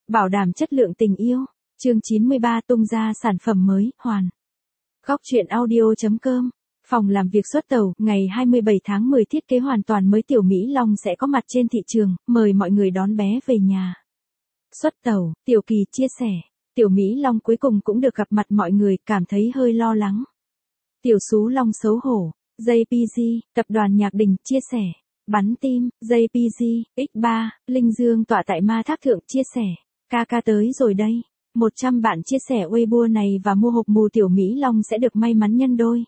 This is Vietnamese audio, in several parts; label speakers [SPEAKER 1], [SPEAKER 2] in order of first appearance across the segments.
[SPEAKER 1] Bảo đảm chất lượng tình yêu. Chương 93 tung ra sản phẩm mới, hoàn. Góc truyện audio.com. Phòng làm việc xuất tàu, ngày 27 tháng 10 thiết kế hoàn toàn mới Tiểu Mỹ Long sẽ có mặt trên thị trường, mời mọi người đón bé về nhà. Xuất tàu, Tiểu Kỳ chia sẻ, Tiểu Mỹ Long cuối cùng cũng được gặp mặt mọi người, cảm thấy hơi lo lắng. Tiểu Sú Long xấu hổ, JPG, tập đoàn Nhạc Đình chia sẻ, bắn tim, JPG, X3, Linh Dương tọa tại Ma Thác Thượng chia sẻ, ca tới rồi đây. 100 bạn chia sẻ Weibo này và mua hộp mù Tiểu Mỹ Long sẽ được may mắn nhân đôi.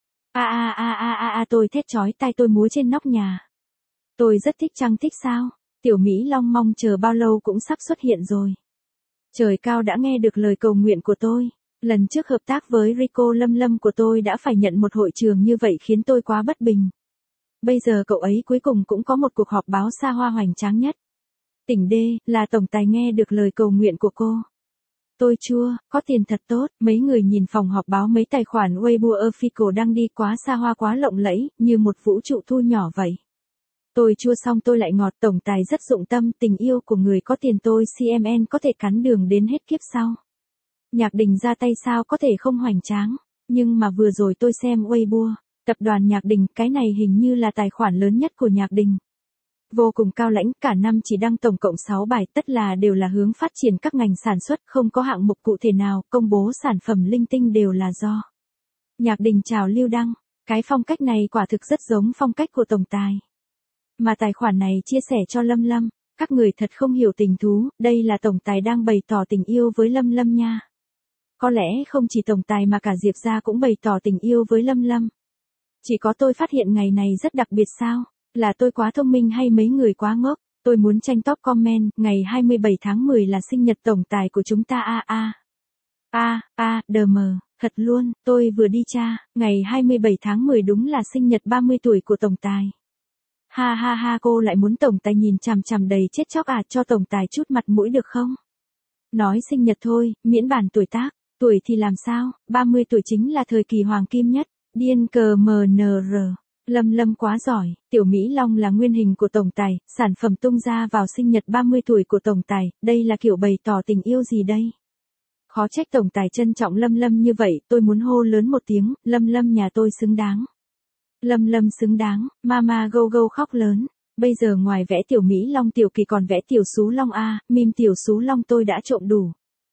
[SPEAKER 1] Tôi thét chói tai, tôi múa trên nóc nhà. Tôi rất thích chăng thích sao? Tiểu Mỹ Long mong chờ bao lâu cũng sắp xuất hiện rồi. Trời cao đã nghe được lời cầu nguyện của tôi. Lần trước hợp tác với Rico Lâm của tôi đã phải nhận một hội trường như vậy khiến tôi quá bất bình. Bây giờ cậu ấy cuối cùng cũng có một cuộc họp báo xa hoa hoành tráng nhất. Tỉnh D, là tổng tài nghe được lời cầu nguyện của cô. Tôi chua, có tiền thật tốt, mấy người nhìn phòng họp báo mấy tài khoản Weibo official đăng đi quá xa hoa quá lộng lẫy, như một vũ trụ thu nhỏ vậy. Tôi chua xong tôi lại ngọt, tổng tài rất dụng tâm, tình yêu của người có tiền tôi CMN có thể cắn đường đến hết kiếp sau. Nhạc Đình ra tay sao có thể không hoành tráng, nhưng mà vừa rồi tôi xem Weibo, tập đoàn Nhạc Đình, cái này hình như là tài khoản lớn nhất của Nhạc Đình. Vô cùng cao lãnh, cả năm chỉ đăng tổng cộng 6 bài, tất là đều là hướng phát triển các ngành sản xuất, không có hạng mục cụ thể nào, công bố sản phẩm linh tinh đều là do Nhạc Đình chào lưu đăng. Cái phong cách này quả thực rất giống phong cách của tổng tài. Mà tài khoản này chia sẻ cho Lâm, các người thật không hiểu tình thú, đây là tổng tài đang bày tỏ tình yêu với Lâm nha. Có lẽ không chỉ tổng tài mà cả Diệp gia cũng bày tỏ tình yêu với Lâm. Chỉ có tôi phát hiện ngày này rất đặc biệt sao? Là tôi quá thông minh hay mấy người quá ngốc? Tôi muốn tranh top comment, ngày 27 tháng 10 là sinh nhật tổng tài của chúng ta đm, thật luôn, tôi vừa đi tra, ngày 27 tháng 10 đúng là sinh nhật 30 tuổi của tổng tài. Ha, cô lại muốn tổng tài nhìn chằm chằm đầy chết chóc cho tổng tài chút mặt mũi được không? Nói sinh nhật thôi, miễn bàn tuổi tác, tuổi thì làm sao, 30 tuổi chính là thời kỳ hoàng kim nhất, điên cờ MNR. Lâm quá giỏi, Tiểu Mỹ Long là nguyên hình của tổng tài, sản phẩm tung ra vào sinh nhật 30 tuổi của tổng tài, đây là kiểu bày tỏ tình yêu gì đây? Khó trách tổng tài trân trọng Lâm như vậy, tôi muốn hô lớn một tiếng, Lâm nhà tôi xứng đáng. Lâm xứng đáng, mama go khóc lớn. Bây giờ ngoài vẽ Tiểu Mỹ Long Tiểu Kỳ còn vẽ Tiểu Sú Long meme Tiểu Sú Long tôi đã trộm đủ.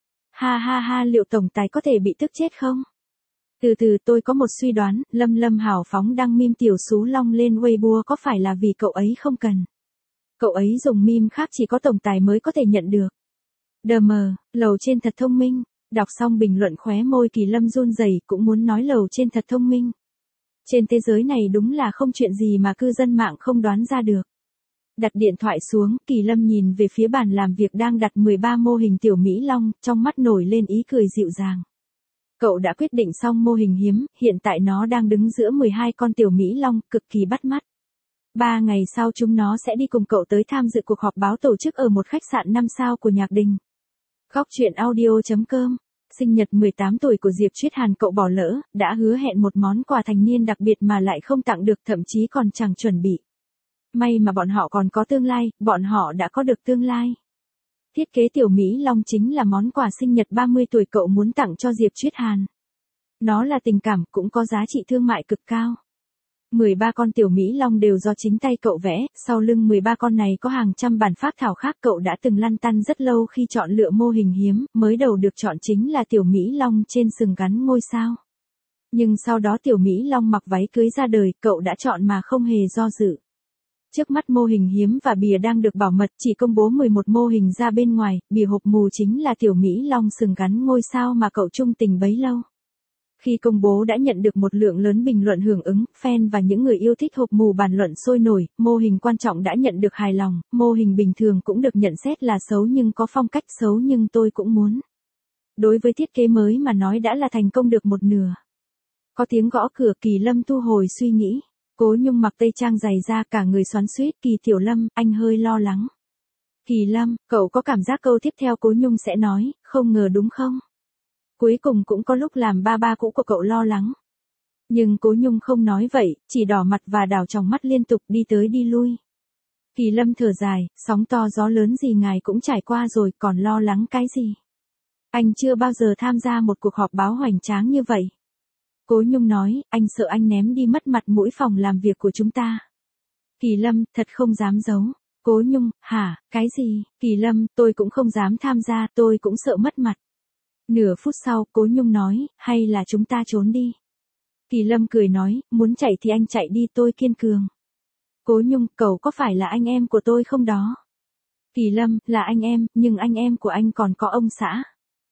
[SPEAKER 1] Ha, liệu tổng tài có thể bị tức chết không? Từ tôi có một suy đoán, Lâm hào phóng đăng meme Tiểu Sú Long lên Weibo có phải là vì cậu ấy không cần. Cậu ấy dùng meme khác chỉ có tổng tài mới có thể nhận được. Đm, lầu trên thật thông minh. Đọc xong bình luận khóe môi Kỳ Lâm run rẩy, cũng muốn nói lầu trên thật thông minh. Trên thế giới này đúng là không chuyện gì mà cư dân mạng không đoán ra được. Đặt điện thoại xuống, Kỳ Lâm nhìn về phía bàn làm việc đang đặt 13 mô hình Tiểu Mỹ Long, trong mắt nổi lên ý cười dịu dàng. Cậu đã quyết định xong mô hình hiếm, hiện tại nó đang đứng giữa 12 con Tiểu Mỹ Long, cực kỳ bắt mắt. 3 ngày sau chúng nó sẽ đi cùng cậu tới tham dự cuộc họp báo tổ chức ở một khách sạn 5 sao của Nhạc Đình. Góc truyện audio.com. Sinh nhật 18 tuổi của Diệp Chuyết Hàn cậu bỏ lỡ, đã hứa hẹn một món quà thành niên đặc biệt mà lại không tặng được, thậm chí còn chẳng chuẩn bị. May mà bọn họ còn có tương lai, bọn họ đã có được tương lai. Thiết kế Tiểu Mỹ Long chính là món quà sinh nhật 30 tuổi cậu muốn tặng cho Diệp Chuyết Hàn. Nó là tình cảm, cũng có giá trị thương mại cực cao. 13 con Tiểu Mỹ Long đều do chính tay cậu vẽ, sau lưng 13 con này có hàng trăm bản phác thảo khác, cậu đã từng lăn tăn rất lâu khi chọn lựa mô hình hiếm, mới đầu được chọn chính là Tiểu Mỹ Long trên sừng gắn ngôi sao. Nhưng sau đó Tiểu Mỹ Long mặc váy cưới ra đời, cậu đã chọn mà không hề do dự. Trước mắt mô hình hiếm và bìa đang được bảo mật, chỉ công bố 11 mô hình ra bên ngoài, bìa hộp mù chính là Tiểu Mỹ Long sừng gắn ngôi sao mà cậu trung tình bấy lâu. Khi công bố đã nhận được một lượng lớn bình luận hưởng ứng, fan và những người yêu thích hộp mù bàn luận sôi nổi, mô hình quan trọng đã nhận được hài lòng, mô hình bình thường cũng được nhận xét là xấu nhưng có phong cách xấu nhưng tôi cũng muốn. Đối với thiết kế mới mà nói đã là thành công được một nửa. Có tiếng gõ cửa, Kỳ Lâm thu hồi suy nghĩ. Cố Nhung mặc tây trang dày ra cả người xoắn xuýt, Kỳ Tiểu Lâm, anh hơi lo lắng. Kỳ Lâm, cậu có cảm giác câu tiếp theo Cố Nhung sẽ nói, không ngờ đúng không? Cuối cùng cũng có lúc làm ba cũ của cậu lo lắng. Nhưng Cố Nhung không nói vậy, chỉ đỏ mặt và đảo tròng mắt liên tục đi tới đi lui. Kỳ Lâm thở dài, sóng to gió lớn gì ngài cũng trải qua rồi, còn lo lắng cái gì? Anh chưa bao giờ tham gia một cuộc họp báo hoành tráng như vậy. Cố Nhung nói, anh sợ anh ném đi mất mặt mũi phòng làm việc của chúng ta. Kỳ Lâm, thật không dám giấu. Cố Nhung, hả, cái gì? Kỳ Lâm, tôi cũng không dám tham gia, tôi cũng sợ mất mặt. Nửa phút sau, Cố Nhung nói, hay là chúng ta trốn đi. Kỳ Lâm cười nói, muốn chạy thì anh chạy đi, tôi kiên cường. Cố Nhung, cậu có phải là anh em của tôi không đó? Kỳ Lâm, là anh em, nhưng anh em của anh còn có ông xã.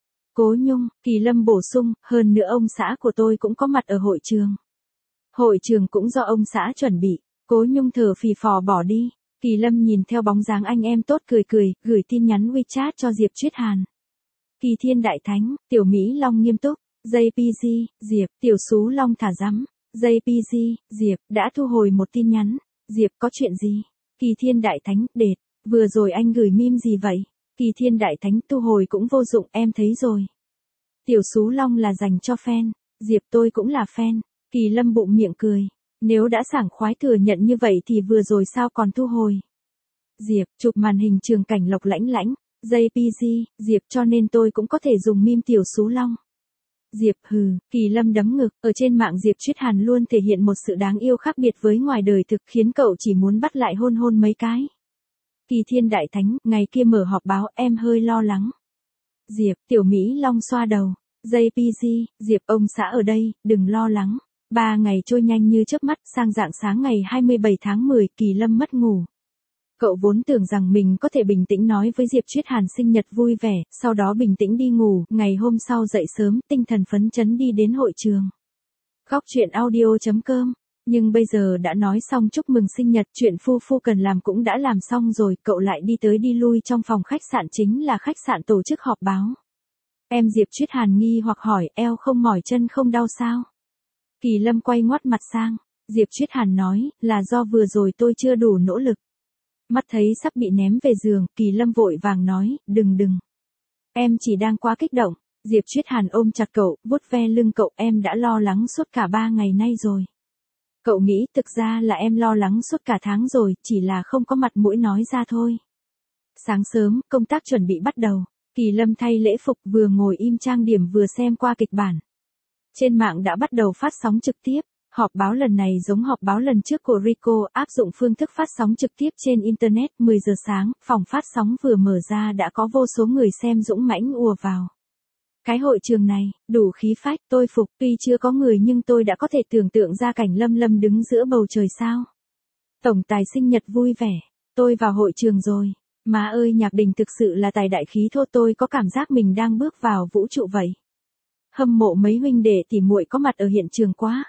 [SPEAKER 1] Cố Nhung, Kỳ Lâm bổ sung, hơn nữa ông xã của tôi cũng có mặt ở hội trường. Hội trường cũng do ông xã chuẩn bị. Cố Nhung thở phì phò bỏ đi. Kỳ Lâm nhìn theo bóng dáng anh em tốt cười cười, gửi tin nhắn WeChat cho Diệp Chuyết Hàn. Kỳ Thiên Đại Thánh, Tiểu Mỹ Long nghiêm túc. JPG, Diệp, Tiểu Sú Long thả rắm. JPG, Diệp, đã thu hồi một tin nhắn. Diệp, có chuyện gì? Kỳ Thiên Đại Thánh, đệt, vừa rồi anh gửi meme gì vậy? Kỳ Thiên Đại Thánh, thu hồi cũng vô dụng, em thấy rồi. Tiểu Sú Long là dành cho fan. Diệp, tôi cũng là fan. Kỳ Lâm bụng miệng cười. Nếu đã sảng khoái thừa nhận như vậy thì vừa rồi sao còn thu hồi? Diệp, chụp màn hình trường cảnh Lộc Lãnh Lãnh. JPG, Diệp, cho nên tôi cũng có thể dùng meme Tiểu Sú Long. Diệp, hừ, Kỳ Lâm đấm ngực, ở trên mạng Diệp Chuyết Hàn luôn thể hiện một sự đáng yêu khác biệt với ngoài đời thực, khiến cậu chỉ muốn bắt lại hôn hôn mấy cái. Kỳ Thiên Đại Thánh, ngày kia mở họp báo em hơi lo lắng. Diệp, Tiểu Mỹ Long xoa đầu. JPG, Diệp, ông xã ở đây, đừng lo lắng. 3 ngày trôi nhanh như chớp mắt, sang rạng sáng ngày 27 tháng 10, Kỳ Lâm mất ngủ. Cậu vốn tưởng rằng mình có thể bình tĩnh nói với Diệp Chuyết Hàn sinh nhật vui vẻ, sau đó bình tĩnh đi ngủ, ngày hôm sau dậy sớm, tinh thần phấn chấn đi đến hội trường. Góc truyện audio.com. Nhưng bây giờ đã nói xong chúc mừng sinh nhật, chuyện phu cần làm cũng đã làm xong rồi, cậu lại đi tới đi lui trong phòng khách sạn, chính là khách sạn tổ chức họp báo. Em Diệp Chuyết Hàn nghi hoặc hỏi, eo không mỏi chân không đau sao? Kỳ Lâm quay ngoắt mặt sang. Diệp Chuyết Hàn nói, là do vừa rồi tôi chưa đủ nỗ lực. Mắt thấy sắp bị ném về giường, Kỳ Lâm vội vàng nói, đừng. Em chỉ đang quá kích động. Diệp Chuyết Hàn ôm chặt cậu, vuốt ve lưng cậu, em đã lo lắng suốt cả 3 ngày nay rồi. Cậu nghĩ thực ra là em lo lắng suốt cả tháng rồi, chỉ là không có mặt mũi nói ra thôi. Sáng sớm, công tác chuẩn bị bắt đầu. Kỳ Lâm thay lễ phục, vừa ngồi im trang điểm vừa xem qua kịch bản. Trên mạng đã bắt đầu phát sóng trực tiếp. Họp báo lần này giống họp báo lần trước của Rico, áp dụng phương thức phát sóng trực tiếp trên Internet. 10 giờ sáng, phòng phát sóng vừa mở ra đã có vô số người xem dũng mãnh ùa vào. Cái hội trường này, đủ khí phách, tôi phục, tuy chưa có người nhưng tôi đã có thể tưởng tượng ra cảnh Lâm đứng giữa bầu trời sao. Tổng tài sinh nhật vui vẻ, tôi vào hội trường rồi. Má ơi, Nhạc Đình thực sự là tài đại khí thô, tôi có cảm giác mình đang bước vào vũ trụ vậy. Hâm mộ mấy huynh đệ tỉ muội có mặt ở hiện trường quá.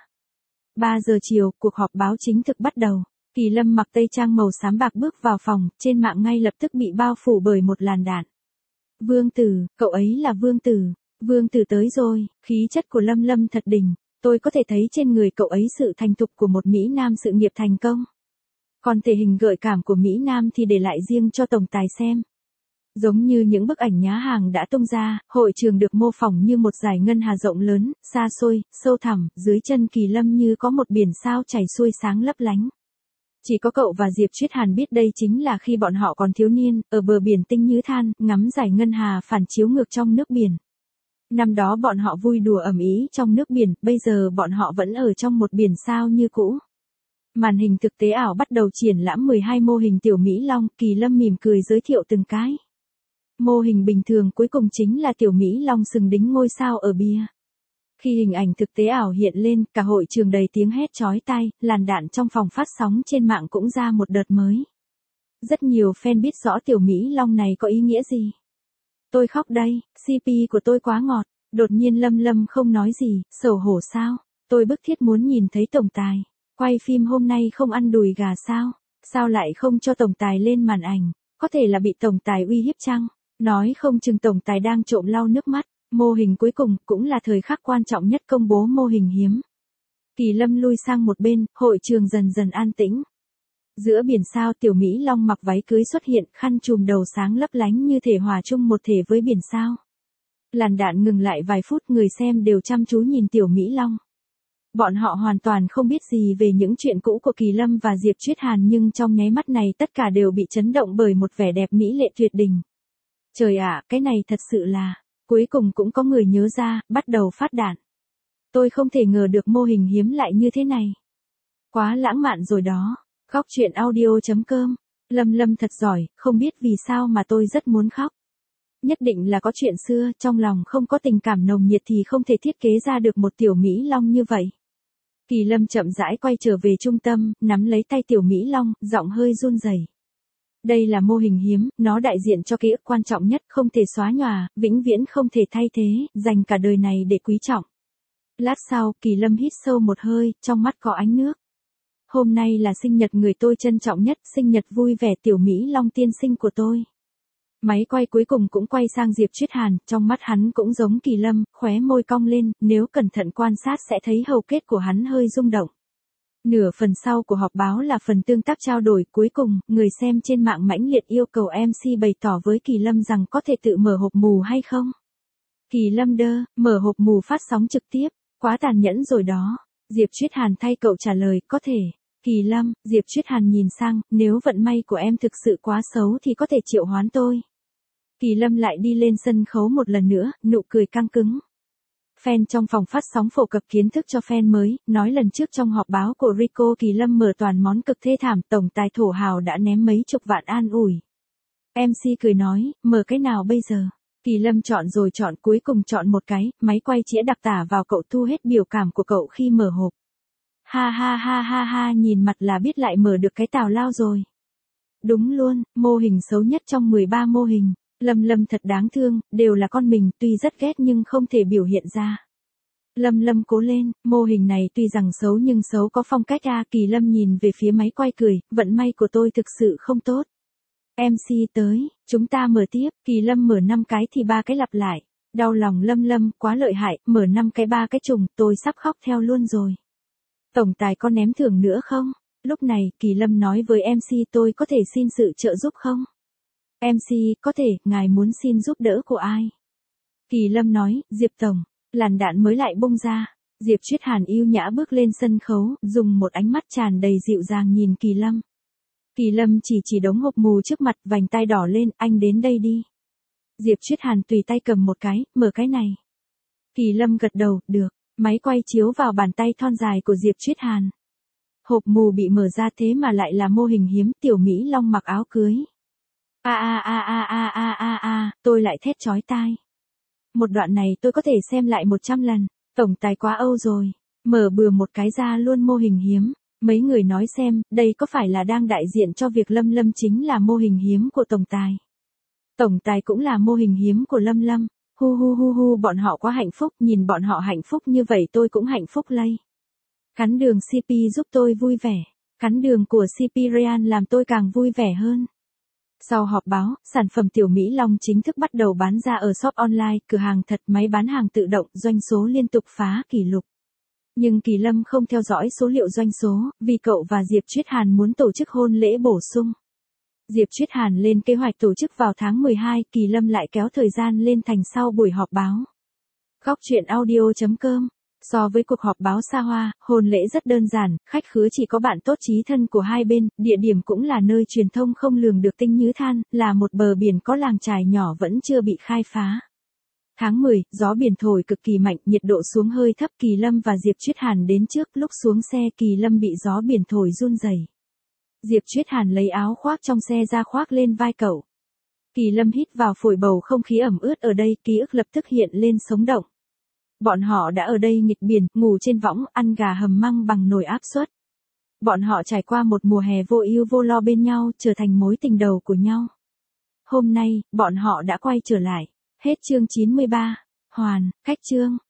[SPEAKER 1] 3 giờ chiều, cuộc họp báo chính thực bắt đầu. Kỳ Lâm mặc tây trang màu xám bạc bước vào phòng, trên mạng ngay lập tức bị bao phủ bởi một làn đạn. Vương Tử, cậu ấy là Vương Tử. Vương Tử tới rồi, khí chất của Lâm thật đỉnh. Tôi có thể thấy trên người cậu ấy sự thành thục của một Mỹ Nam sự nghiệp thành công. Còn thể hình gợi cảm của Mỹ Nam thì để lại riêng cho tổng tài xem. Giống như những bức ảnh nhá hàng đã tung ra, hội trường được mô phỏng như một dải ngân hà rộng lớn, xa xôi, sâu thẳm, dưới chân Kỳ Lâm như có một biển sao chảy xuôi sáng lấp lánh. Chỉ có cậu và Diệp Chuyết Hàn biết đây chính là khi bọn họ còn thiếu niên, ở bờ biển tinh như than, ngắm dải ngân hà phản chiếu ngược trong nước biển. Năm đó bọn họ vui đùa ầm ĩ trong nước biển, bây giờ bọn họ vẫn ở trong một biển sao như cũ. Màn hình thực tế ảo bắt đầu triển lãm 12 mô hình Tiểu Mỹ Long, Kỳ Lâm mỉm cười giới thiệu từng cái. Mô hình bình thường cuối cùng chính là Tiểu Mỹ Long sừng đính ngôi sao ở bia. Khi hình ảnh thực tế ảo hiện lên, cả hội trường đầy tiếng hét chói tai, làn đạn trong phòng phát sóng trên mạng cũng ra một đợt mới. Rất nhiều fan biết rõ Tiểu Mỹ Long này có ý nghĩa gì. Tôi khóc đây, CP của tôi quá ngọt. Đột nhiên Lâm không nói gì, xấu hổ sao? Tôi bức thiết muốn nhìn thấy tổng tài. Quay phim hôm nay không ăn đùi gà sao? Sao lại không cho tổng tài lên màn ảnh? Có thể là bị tổng tài uy hiếp chăng? Nói không chừng tổng tài đang trộm lau nước mắt. Mô hình cuối cùng cũng là thời khắc quan trọng nhất công bố mô hình hiếm. Kỳ Lâm lui sang một bên, hội trường dần dần an tĩnh. Giữa biển sao Tiểu Mỹ Long mặc váy cưới xuất hiện, khăn trùm đầu sáng lấp lánh như thể hòa chung một thể với biển sao. Làn đạn ngừng lại vài phút, người xem đều chăm chú nhìn Tiểu Mỹ Long. Bọn họ hoàn toàn không biết gì về những chuyện cũ của Kỳ Lâm và Diệp Chuyết Hàn nhưng trong nháy mắt này tất cả đều bị chấn động bởi một vẻ đẹp mỹ lệ tuyệt đỉnh. Trời ạ, cái này thật sự là, cuối cùng cũng có người nhớ ra, bắt đầu phát đạn. Tôi không thể ngờ được mô hình hiếm lại như thế này. Quá lãng mạn rồi đó. Khóc chuyện audio.com. Lâm thật giỏi, không biết vì sao mà tôi rất muốn khóc. Nhất định là có chuyện xưa, trong lòng không có tình cảm nồng nhiệt thì không thể thiết kế ra được một tiểu Mỹ Long như vậy. Kỳ Lâm chậm rãi quay trở về trung tâm, nắm lấy tay tiểu Mỹ Long, giọng hơi run rẩy. Đây là mô hình hiếm, nó đại diện cho ký ức quan trọng nhất, không thể xóa nhòa, vĩnh viễn không thể thay thế, dành cả đời này để quý trọng. Lát sau, Kỳ Lâm hít sâu một hơi, trong mắt có ánh nước. Hôm nay là sinh nhật người tôi trân trọng nhất, sinh nhật vui vẻ tiểu Mỹ Long tiên sinh của tôi. Máy quay cuối cùng cũng quay sang Diệp Chuyết Hàn, trong mắt hắn cũng giống Kỳ Lâm, khóe môi cong lên, nếu cẩn thận quan sát sẽ thấy hầu kết của hắn hơi rung động. Nửa phần sau của họp báo là phần tương tác trao đổi, cuối cùng, người xem trên mạng mãnh liệt yêu cầu MC bày tỏ với Kỳ Lâm rằng có thể tự mở hộp mù hay không. Kỳ Lâm mở hộp mù phát sóng trực tiếp, quá tàn nhẫn rồi đó. Diệp Chuyết Hàn thay cậu trả lời, có thể. Kỳ Lâm, Diệp Chuyết Hàn nhìn sang, nếu vận may của em thực sự quá xấu thì có thể triệu hoán tôi. Kỳ Lâm lại đi lên sân khấu một lần nữa, nụ cười căng cứng. Fan trong phòng phát sóng phổ cập kiến thức cho fan mới, nói lần trước trong họp báo của Rico Kỳ Lâm mở toàn món cực thê thảm, tổng tài thổ hào đã ném mấy chục vạn an ủi. MC cười nói, mở cái nào bây giờ? Kỳ Lâm chọn rồi chọn, cuối cùng chọn một cái, máy quay chĩa đặc tả vào cậu, thu hết biểu cảm của cậu khi mở hộp. Ha, nhìn mặt là biết lại mở được cái tào lao rồi. Đúng luôn, mô hình xấu nhất trong 13 mô hình. Lâm thật đáng thương, đều là con mình, tuy rất ghét nhưng không thể biểu hiện ra. Lâm cố lên, mô hình này tuy rằng xấu nhưng xấu có phong cách a. Kỳ Lâm nhìn về phía máy quay cười, vận may của tôi thực sự không tốt. MC tới, chúng ta mở tiếp, Kỳ Lâm mở 5 cái thì 3 cái lặp lại. Đau lòng Lâm, quá lợi hại, mở 5 cái 3 cái trùng, tôi sắp khóc theo luôn rồi. Tổng tài có ném thưởng nữa không? Lúc này, Kỳ Lâm nói với MC, tôi có thể xin sự trợ giúp không? MC, có thể, ngài muốn xin giúp đỡ của ai? Kỳ Lâm nói, Diệp Tổng. Làn đạn mới lại bung ra. Diệp Chuyết Hàn yêu nhã bước lên sân khấu, dùng một ánh mắt tràn đầy dịu dàng nhìn Kỳ Lâm. Kỳ Lâm chỉ đống hộp mù trước mặt, vành tai đỏ lên, anh đến đây đi. Diệp Chuyết Hàn tùy tay cầm một cái, mở cái này. Kỳ Lâm gật đầu, được. Máy quay chiếu vào bàn tay thon dài của Diệp Chuyết Hàn. Hộp mù bị mở ra thế mà lại là mô hình hiếm, tiểu Mỹ Long mặc áo cưới. Tôi lại thét chói tai. Một đoạn này tôi có thể xem lại 100 lần, tổng tài quá âu rồi. Mở bừa một cái ra luôn mô hình hiếm. Mấy người nói xem, đây có phải là đang đại diện cho việc Lâm chính là mô hình hiếm của tổng tài. Tổng tài cũng là mô hình hiếm của Lâm. Hu, bọn họ quá hạnh phúc, nhìn bọn họ hạnh phúc như vậy tôi cũng hạnh phúc lây. Cắn đường CP giúp tôi vui vẻ. Cắn đường của CP Ryan làm tôi càng vui vẻ hơn. Sau họp báo, sản phẩm tiểu Mỹ Long chính thức bắt đầu bán ra ở shop online, cửa hàng thật, máy bán hàng tự động, doanh số liên tục phá kỷ lục. Nhưng Kỳ Lâm không theo dõi số liệu doanh số, vì cậu và Diệp Chuyết Hàn muốn tổ chức hôn lễ bổ sung. Diệp Chuyết Hàn lên kế hoạch tổ chức vào tháng 12, Kỳ Lâm lại kéo thời gian lên thành sau buổi họp báo. Khóc chuyện audio.com. So với cuộc họp báo xa hoa, hôn lễ rất đơn giản, khách khứa chỉ có bạn tốt chí thân của hai bên, địa điểm cũng là nơi truyền thông không lường được tinh như than, là một bờ biển có làng chài nhỏ vẫn chưa bị khai phá. Tháng 10, gió biển thổi cực kỳ mạnh, nhiệt độ xuống hơi thấp, Kỳ Lâm và Diệp Chuyết Hàn đến trước, lúc xuống xe Kỳ Lâm bị gió biển thổi run rẩy. Diệp Chuyết Hàn lấy áo khoác trong xe ra khoác lên vai cậu. Kỳ Lâm hít vào phổi bầu không khí ẩm ướt ở đây, ký ức lập tức hiện lên sống động. Bọn họ đã ở đây nghịch biển, ngủ trên võng, ăn gà hầm măng bằng nồi áp suất. Bọn họ trải qua một mùa hè vô ưu vô lo bên nhau, trở thành mối tình đầu của nhau. Hôm nay, bọn họ đã quay trở lại. Hết chương 93. Hoàn, khách chương.